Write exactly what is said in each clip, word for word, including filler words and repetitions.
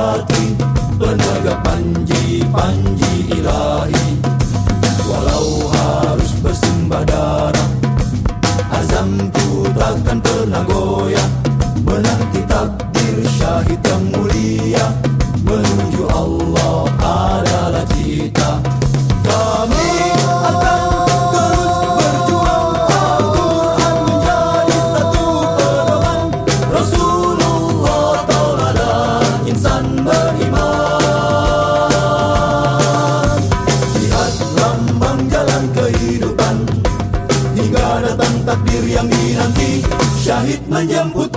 sejati, penegak panji-panji ilahi. Walau harus bersembah darah, azamku takkan pernah goyah, menanti takdir syahid yang mulia, menuju Allah adalah cita. Kami akan terus berjuang, Al-Quran menjadi satu pedoman, Rasulullah tauladan insan beriman. Lihat lambang jalan kehidupan, hingga datang takdir yang dinanti, syahid menjemput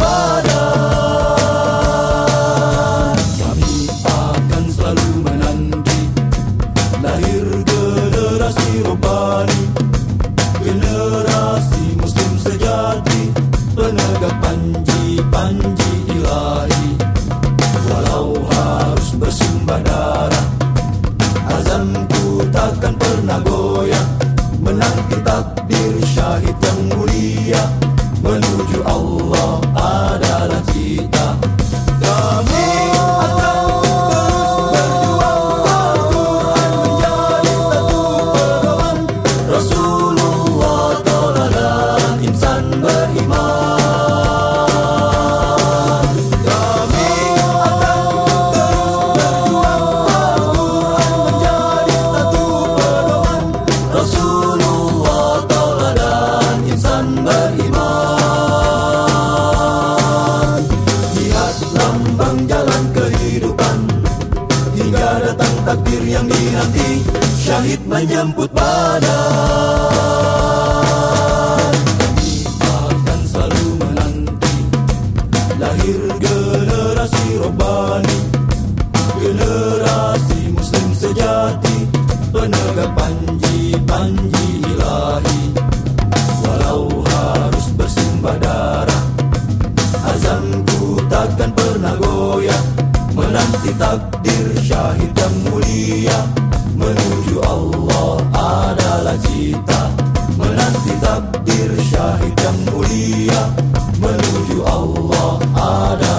badan. Kami akan selalu menanti lahir generasi robbani, generasi muslim sejati, penegak panji-panji ilahi. Walau harus bersumbah darah, azamku takkan pernah goyah, menanti takdir syahid yang mulia, menuju Allah adalah cita. Kami akan terus berjuang, Al-Quran menjadi satu pedoman, Rasulullah tauladan insan beriman. Kami akan terus berjuang, Al-Quran menjadi satu pedoman, Rasulullah tauladan insan beriman. Lihat lambang jalan kehidupan, hingga datang takdir yang dinanti, syahid menjemput badan. Kami akan selalu menanti lahir generasi robbani, generasi muslim sejati, penegak panji-panji ilahi. Walau harus bersumbah darah, azamku takkan pernah goyah, menanti takdir syahid yang mulia, menuju Allah adalah cita. Menanti takdir syahid yang mulia, menuju Allah adalah